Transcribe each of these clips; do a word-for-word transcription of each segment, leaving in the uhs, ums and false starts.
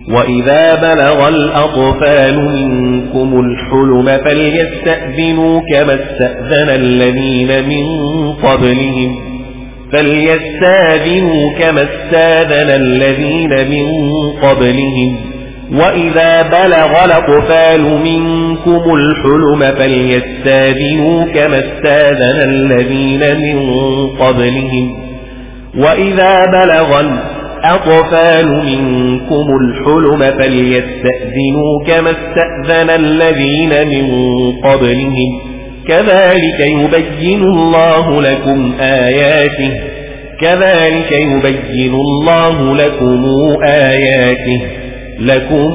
وإذا بلغ الأطفال منكم الحلم فليستأذنوا كما استأذن الذين من قبلهم فليستأذنوا كما استأذن الذين من قبلهم وإذا بلغ الأطفال منكم الحلم فليستأذنوا كما استأذن الذين من قبلهم وإذا بلغ الأطفال منكم الحلم فليستأذنوا كما استأذن الذين من قبلهم كذلك يبين الله لكم آياته كذلك يبين الله لكم آياته لكم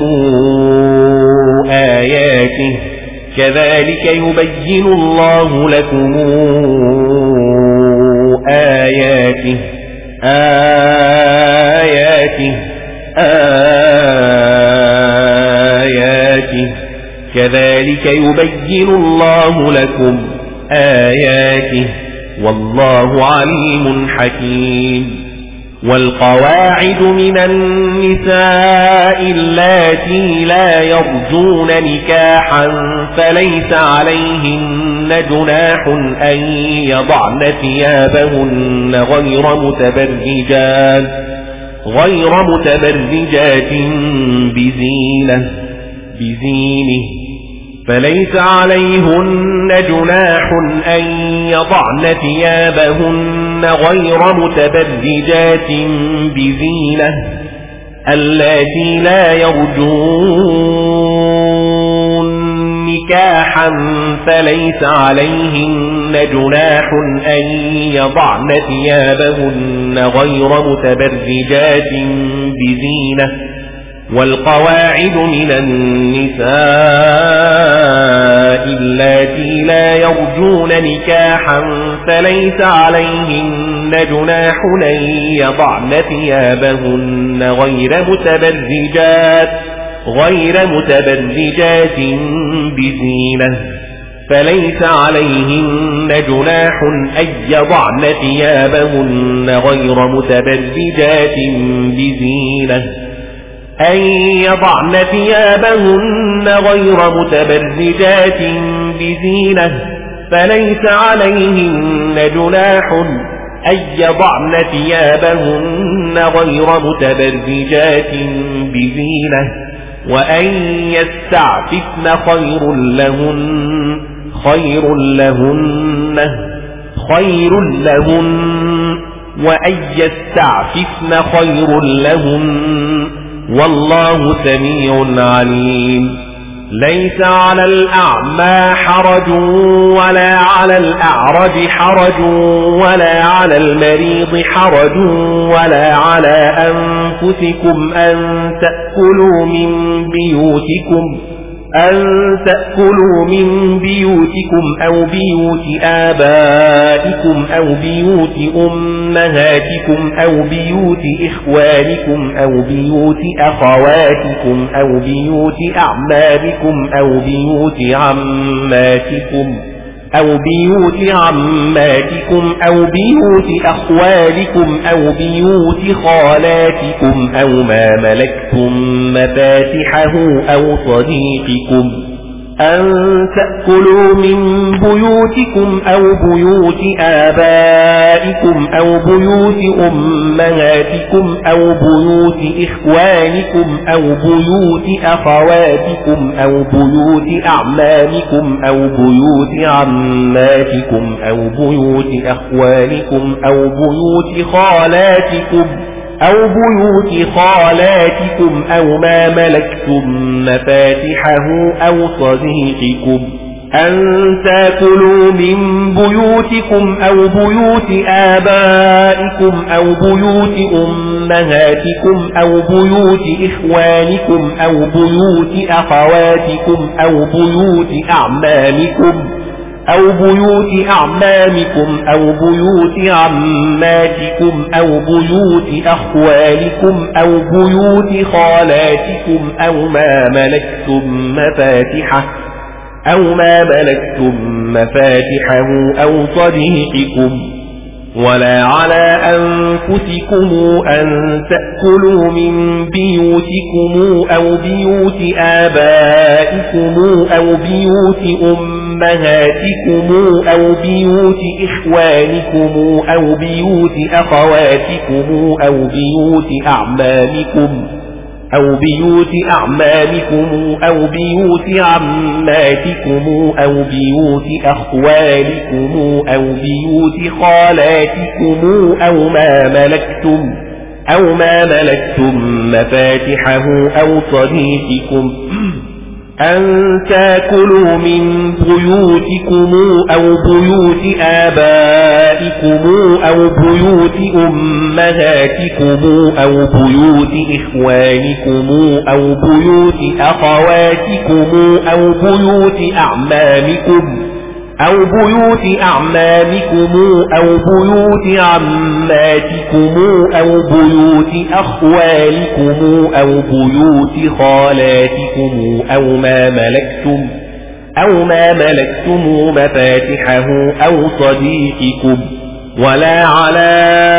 آياته كذلك يبين الله لكم آياته آياته آياته كذلك يبين الله لكم آياته والله عليم حكيم والقواعد من النساء اللاتي لا يرجون نكاحا فليس عليهن جناح أن يضعن ثيابهن غير متبرجات غير متبرجات بزينة بزينه فليس عليهن جناح أن يضعن ثيابهن غير متبرجات بزينة اللاتي لا يرجون نكاحا فليس عليهن جناح أن يضعن ثيابهن غير متبرجات بزينة والقواعد من النساء اللاتي لا يرجون نكاحا فليس عليهن جناح أن يضعن ثيابهن غير متبرجات غير متبرجات بزينة فليس عليهن جناح أن يضعن ثيابهن غير متبرجات بزينة أن يضعن ثيابهن غير متبرجات بزينة فليس عليهن جناح أن يضعن ثيابهن غير متبرجات بزينة وأن يستعففن خير لهن خير لهن خير لهن وأن يستعففن خير لهن والله سميع عليم ليس على الأعمى حرج ولا على الأعرج حرج ولا على المريض حرج ولا على أنفسكم أن تأكلوا من بيوتكم أن تأكلوا من بيوتكم أو بيوت آبائكم أو بيوت أمهاتكم أو بيوت إخوانكم أو بيوت أخواتكم أو بيوت أعمامكم أو بيوت عماتكم أو بيوت عماتكم أو بيوت أخوالكم أو بيوت خالاتكم أو ما ملكتم مفاتحه أو صديقكم أن تأكلوا من بيوتكم أو بيوت آبائكم أو بيوت أمهاتكم أو بيوت إخوانكم أو بيوت أخواتكم أو بيوت أعمامكم أو بيوت عماتكم أو بيوت أخوالكم أو بيوت خالاتكم أو بيوت خالاتكم أو ما ملكتم مفاتحه أو صديقكم أن تأكلوا من بيوتكم أو بيوت آبائكم أو بيوت أمهاتكم أو بيوت إخوانكم أو بيوت أخواتكم أو بيوت أعمامكم أو بيوت أعمامكم أو بيوت عماتكم أو بيوت أخوالكم أو بيوت خالاتكم أو ما ملكتم مفاتحه أو ما ملكتم مفاتحه أو صديقكم ولا على أنفسكم أن تأكلوا من بيوتكم أو بيوت آبائكم أو بيوت أمهاتكم أو بيوت إخوانكم أو بيوت أخواتكم أو بيوت أعمامكم أو بيوت أعمامكم أو بيوت عماتكم أو بيوت أخوالكم أو بيوت خالاتكم أو ما ملكتم أو ما ملكتم مفاتحه أو صديقكم أن تاكلوا من بيوتكم أو بيوت آبائكم أو بيوت أمهاتكم أو بيوت إخوانكم أو بيوت أخواتكم أو بيوت أعمامكم أو بيوت أعمامكم أو بيوت عماتكم أو بيوت أخوالكم أو بيوت خالاتكم أو ما ملكتم أو ما ملكتم مفاتحه أو صديقكم ولا على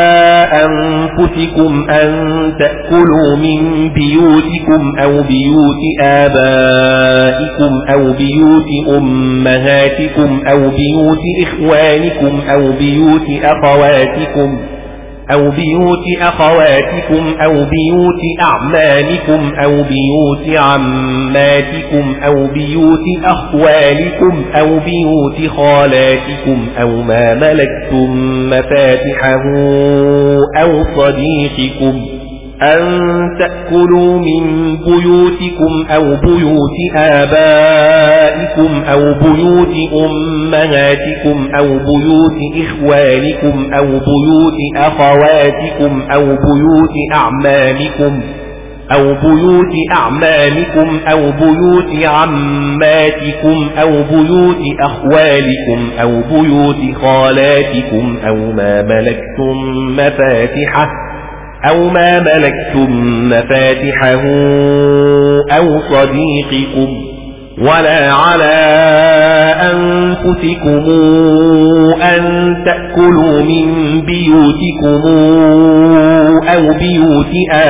أنفسكم أن تأكلوا من بيوتكم أو بيوت آبائكم أو بيوت أمهاتكم أو بيوت إخوانكم أو بيوت أخواتكم أو بيوت أخواتكم أو بيوت أعمامكم أو بيوت عماتكم أو بيوت أخوالكم أو بيوت خالاتكم أو ما ملكتم مفاتحه أو صديقكم أن تأكلوا من بيوتكم أو بيوت آبائكم أو بيوت أمهاتكم أو بيوت إخوانكم أو بيوت أخواتكم أو بيوت أعمامكم أو بيوت أعمامكم أو بيوت عماتكم أو بيوت أخوالكم أو بيوت خالاتكم أو ما ملكتم مفاتحه أو ما ملكتم مفاتحه أو صديقكم ولا على أنفسكم أن تأكلوا من بيوتكم أو بيوت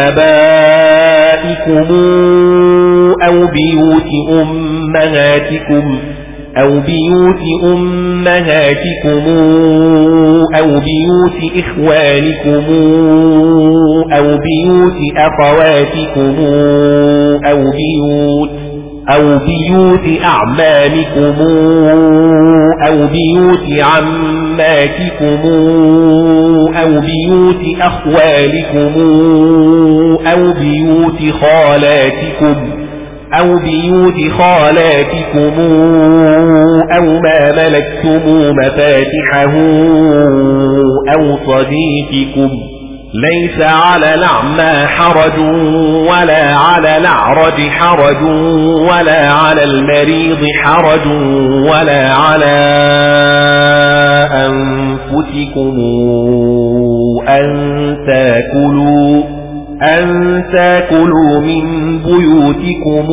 آبائكم أو بيوت أمهاتكم أو بيوت أمهاتكم أو بيوت إخوانكم أو بيوت أخواتكم أو بيوت أو بيوت أعمامكم أو بيوت عماتكم أو بيوت أخوالكم أو بيوت خالاتكم أو بيوت خالاتكم أو ما ملكتم مفاتحه أو صديقكم ليس على الأعمى حرج ولا على الأعرج حرج ولا على المريض حرج ولا على أنفسكم أن تاكلوا أن تاكلوا من بيوتكم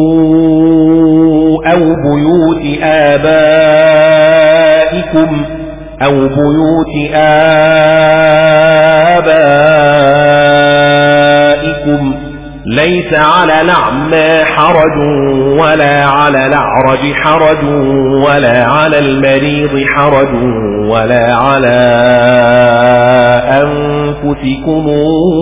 أو بيوت آبائكم أو بيوت آبائكم ليس على الأعمى حرج ولا على الأعرج حرج ولا على المريض حرج ولا على أنفسكم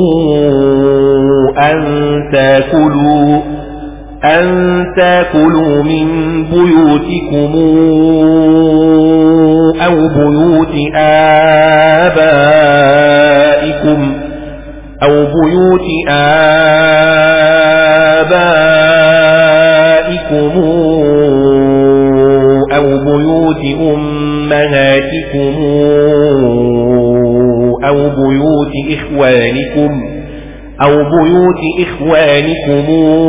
أن تاكلوا أن تاكلوا من بيوتكم أو بيوت آبائكم أو بيوت آبائكم أو بيوت أمهاتكم أو بيوت إخوانكم أو بيوت إخوانكم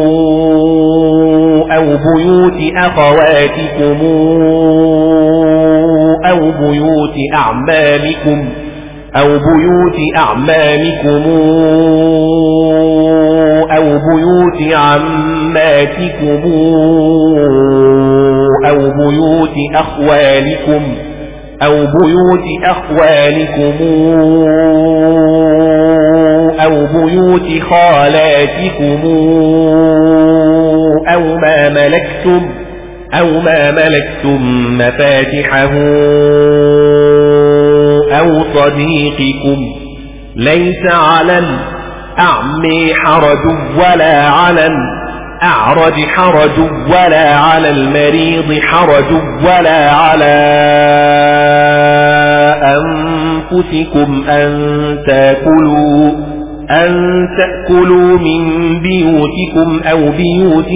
أو بيوت أخواتكم أو بيوت أعمامكم أو بيوت أعمامكم أو بيوت عماتكم أو بيوت أخوالكم أو بيوت أخوالكم أو بيوت خالاتكم أو ما ملكتم أو ما ملكتم مفاتحه أو صديقكم. ليس على الأعمى حرج ولا على الأعرج حرج ولا على المريض حرج ولا على أنفسكم أن تأكلوا أن تأكلوا من بيوتكم أو بيوت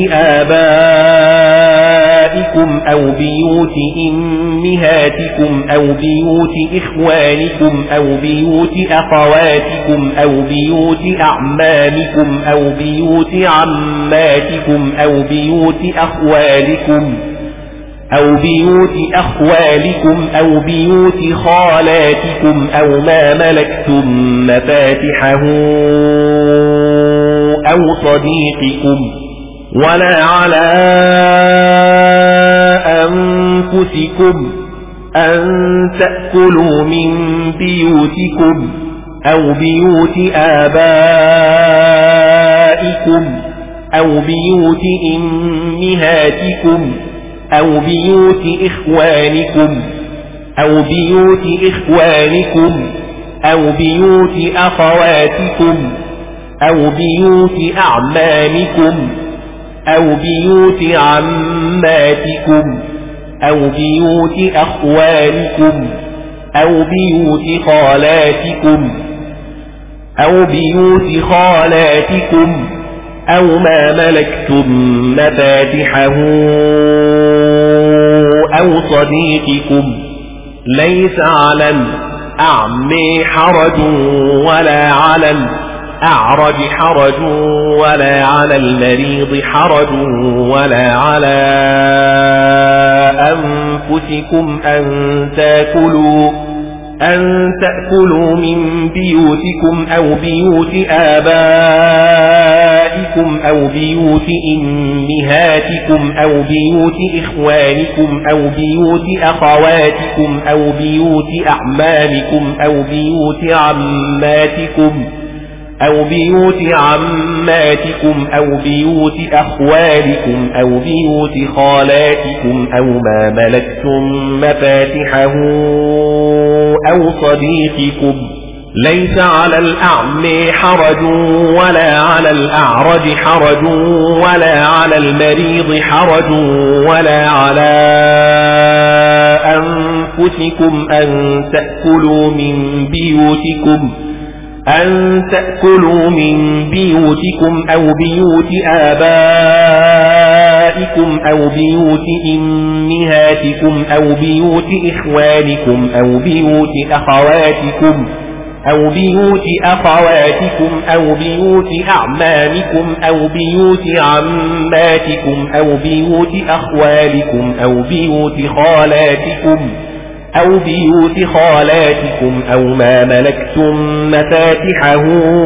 آبائكم أو بيوت أمهاتكم أو بيوت إخوانكم أو بيوت أخواتكم أو بيوت أعمامكم أو بيوت عماتكم أو بيوت أخوالكم أو بيوت أخوالكم أو بيوت خالاتكم أو ما ملكتم مفاتحه أو صديقكم. ولا على أنفسكم أن تأكلوا من بيوتكم أو بيوت آبائكم أو بيوت أمهاتكم أو بيوت إخوانكم أو بيوت إخوانكم أو بيوت أخواتكم أو بيوت أعمامكم أو بيوت عماتكم أو بيوت أخوالكم أو بيوت خالاتكم أو بيوت خالاتكم أو ما ملكتم مفاتحه أو صديقكم. ليس على الأعمى حرج ولا على الأعرج حرج ولا على المريض حرج ولا على أنفسكم أن تأكلوا أن تأكلوا من بيوتكم أو بيوت آبائكم أو بيوت أمهاتكم أو بيوت إخوانكم أو بيوت أخواتكم أو بيوت أعمامكم أو بيوت عماتكم أو بيوت عماتكم أو بيوت أخوالكم أو بيوت خالاتكم أو ما ملكتم مفاتحه أو صديقكم. ليس على الأعمى حرج ولا على الأعرج حرج ولا على المريض حرج ولا على أنفسكم أن تأكلوا من بيوتكم أن تأكلوا من بيوتكم أو بيوت آبائكم أو بيوت أمهاتكم أو بيوت إخوانكم أو بيوت أخواتكم أو بيوت أخواتكم أو بيوت أعمامكم أو بيوت عماتكم أو بيوت أخوالكم أو بيوت خالاتكم أو بيوت خالاتكم أو ما ملكتم مفاتحه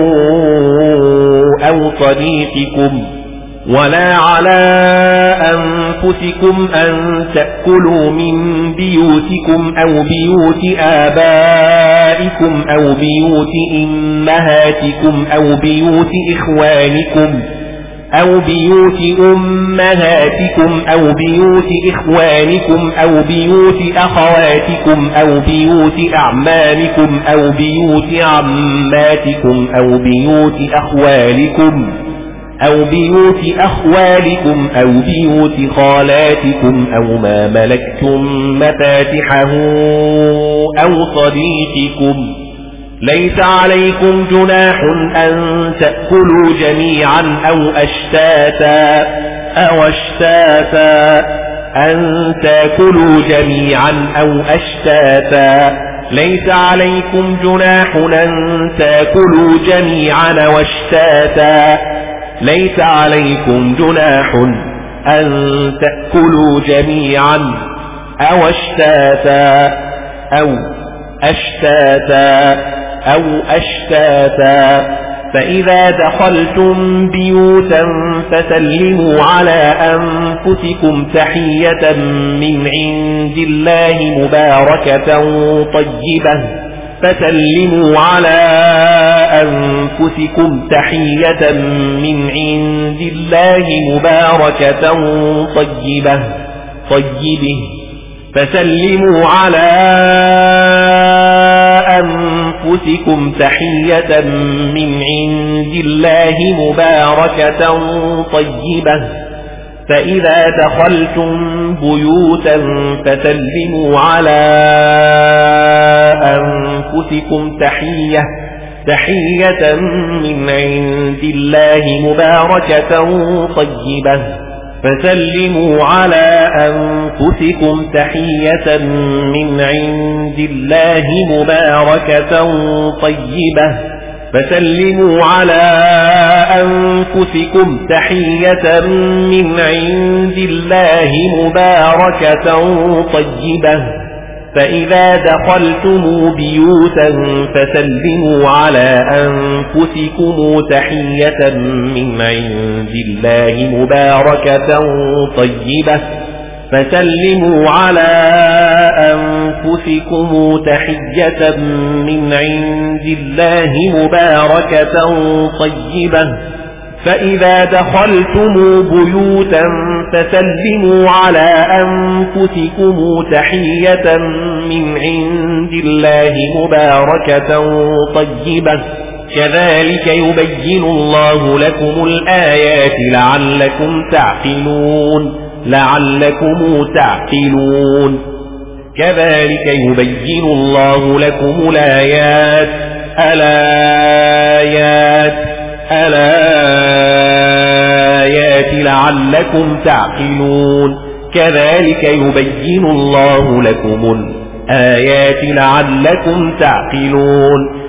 أو صديقكم. ولا على أنفسكم أن تأكلوا من بيوتكم أو بيوت آبائكم أو بيوت أمهاتكم أو بيوت إخوانكم أو بيوت أمهاتكم أو بيوت إخوانكم أو بيوت أخواتكم أو بيوت أعمامكم أو بيوت عماتكم أو بيوت أخوالكم أو بيوت أخوالكم أو بيوت خالاتكم أو ما ملكتم مفاتحه أو صديقكم. ليس عليكم جناح أن تأكلوا جميعا أو أشتاتا أو أشتاتا أن تأكلوا جميعا أو أشتاتا. ليس عليكم جناح أن تأكلوا جميعا واشتاتا. ليس عليكم جناح أن تأكلوا جميعا أو أشتاتا أو أشتاتا أو أشتاتا فإذا دخلتم بيوتا فسلموا على أنفسكم تحية من عند الله مباركة طيبة فسلموا على أنفسكم تحية من عند الله مباركة طيبة طيبة فسلموا على أنفسكم تحية من عند الله مباركة طيبة فإذا دخلتم بيوتا فسلموا على أنفسكم تحية تحية من عند الله مباركة طيبة فسلموا على أنفسكم تحية من عند الله مباركة طيبة فسلموا على أنفسكم تحية من عند الله مباركة طيبة فإذا دخلتم بيوتا فسلموا على أنفسكم تحية من عند الله مباركة طيبة فسلموا على أنفسكم تحية من عند الله مباركة طيبة فإذا دخلتم بيوتا فسلموا على أنفسكم تحية من عند الله مباركة طيبة كذلك يبين الله لكم الآيات لعلكم تعقلون لعلكم تعقلون كذلك يبين الله لكم الآيات الآيات الآيات لعلكم تعقلون كذلك يبين الله لكم الآيات لعلكم تعقلون